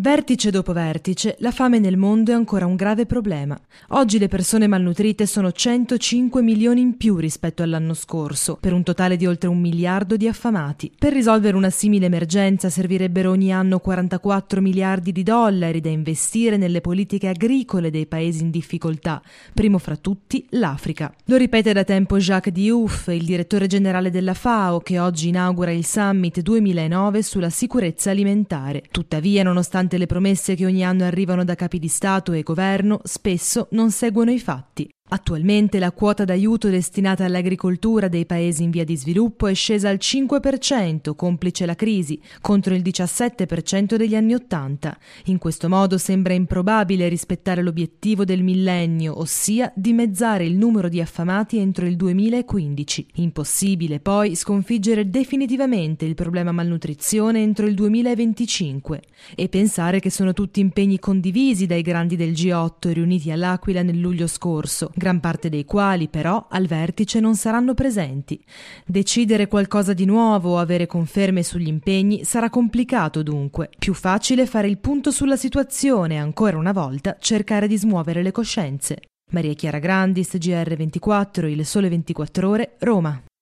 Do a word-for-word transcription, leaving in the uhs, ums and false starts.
Vertice dopo vertice, la fame nel mondo è ancora un grave problema. Oggi le persone malnutrite sono centocinque milioni in più rispetto all'anno scorso, per un totale di oltre un miliardo di affamati. Per risolvere una simile emergenza servirebbero ogni anno quarantaquattro miliardi di dollari da investire nelle politiche agricole dei paesi in difficoltà, primo fra tutti l'Africa. Lo ripete da tempo Jacques Diouf, il direttore generale della FAO, che oggi inaugura il Summit duemilanove sulla sicurezza alimentare. Tuttavia, nonostante le promesse che ogni anno arrivano da capi di Stato e governo, spesso non seguono i fatti. Attualmente la quota d'aiuto destinata all'agricoltura dei paesi in via di sviluppo è scesa al cinque per cento, complice la crisi, contro il diciassette per cento degli anni Ottanta. In questo modo sembra improbabile rispettare l'obiettivo del millennio, ossia dimezzare il numero di affamati entro il duemilaquindici. Impossibile poi sconfiggere definitivamente il problema malnutrizione entro il duemilaventicinque. E pensare che sono tutti impegni condivisi dai grandi del G otto riuniti all'Aquila nel luglio scorso, gran parte dei quali però al vertice non saranno presenti. Decidere qualcosa di nuovo o avere conferme sugli impegni sarà complicato dunque. Più facile fare il punto sulla situazione e ancora una volta cercare di smuovere le coscienze. Maria Chiara Grandis, G R ventiquattro, Il Sole ventiquattro Ore, Roma.